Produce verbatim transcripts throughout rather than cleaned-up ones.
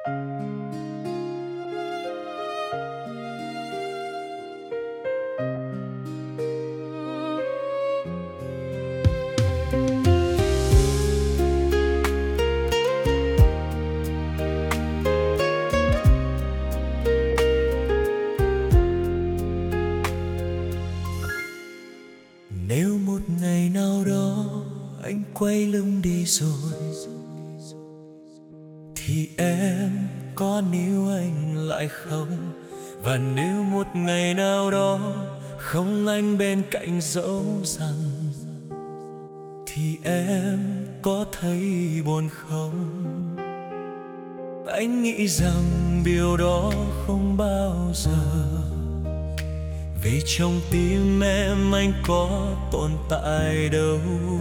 Nếu một ngày nào đó anh quay lưng đi rồi thì em có níu anh lại không? Và nếu một ngày nào đó không anh bên cạnh dẫu rằng thì em có thấy buồn không? Anh nghĩ rằng điều đó không bao giờ, vì trong tim em anh có tồn tại đâu.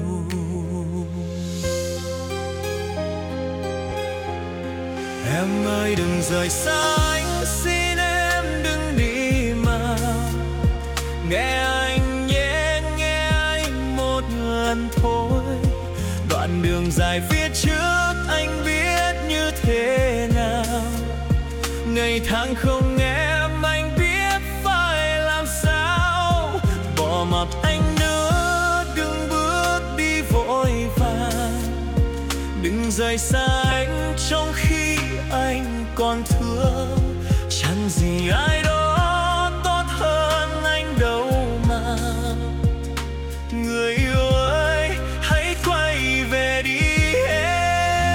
Em ơi đừng rời xa anh, xin em đừng đi mà. Nghe anh nhé, nghe anh một lần thôi. Đoạn đường dài phía trước anh biết như thế nào. Ngày tháng không em anh biết phải làm sao. Bỏ mặc anh nữa, đừng bước đi vội vàng. Đừng rời xa anh trong khi anh còn thương. Chẳng gì ai đó tốt hơn anh đâu mà. Người yêu ơi hãy quay về đi em.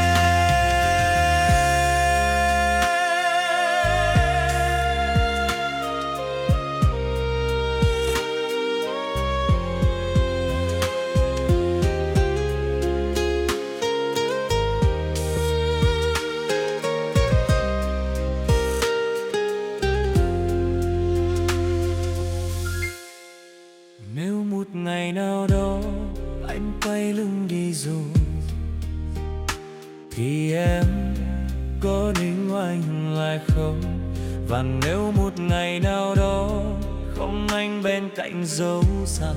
Nếu một ngày nào đó anh quay lưng đi rồi thì em có níu anh lại không? Và nếu một ngày nào đó không anh bên cạnh dấu rằng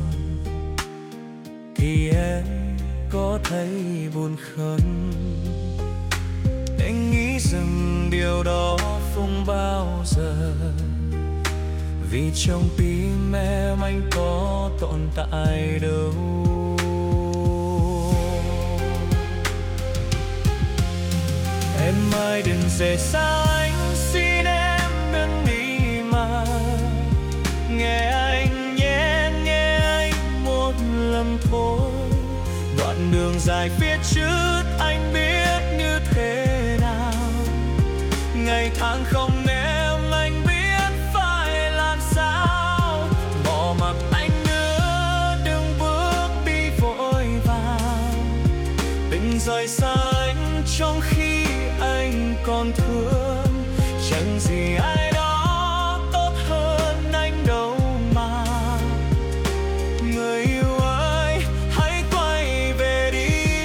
thì em có thấy buồn không? Anh nghĩ rằng điều đó không bao giờ, vì trong tim em anh có tồn tại đâu. Em ơi đừng rời xa anh, xin em đừng đi mà. Nghe anh nhé, nghe anh một lần thôi. Đoạn đường dài phía trước anh biết như thế nào. Ngày tháng không em anh biết phải làm sao. Bỏ mặc anh nữa, đừng bước đi vội vàng. Đừng rời xa anh trong khi anh còn thương. Chẳng gì ai đó tốt hơn anh đâu mà. Người yêu ơi hãy quay về đi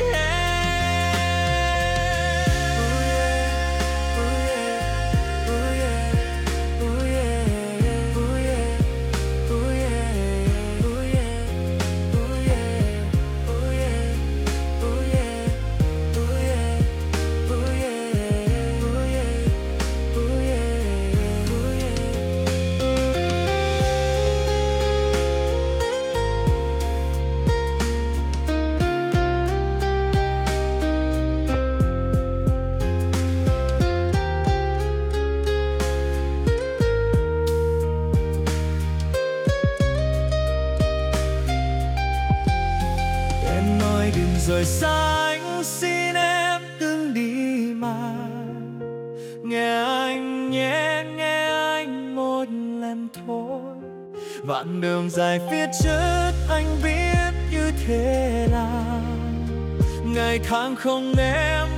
đừng rời xa anh, xin em đừng đi mà. Nghe anh nhé, nghe anh một lần thôi. Đoạn đường dài phía trước anh biết như thế nào. Ngày tháng không em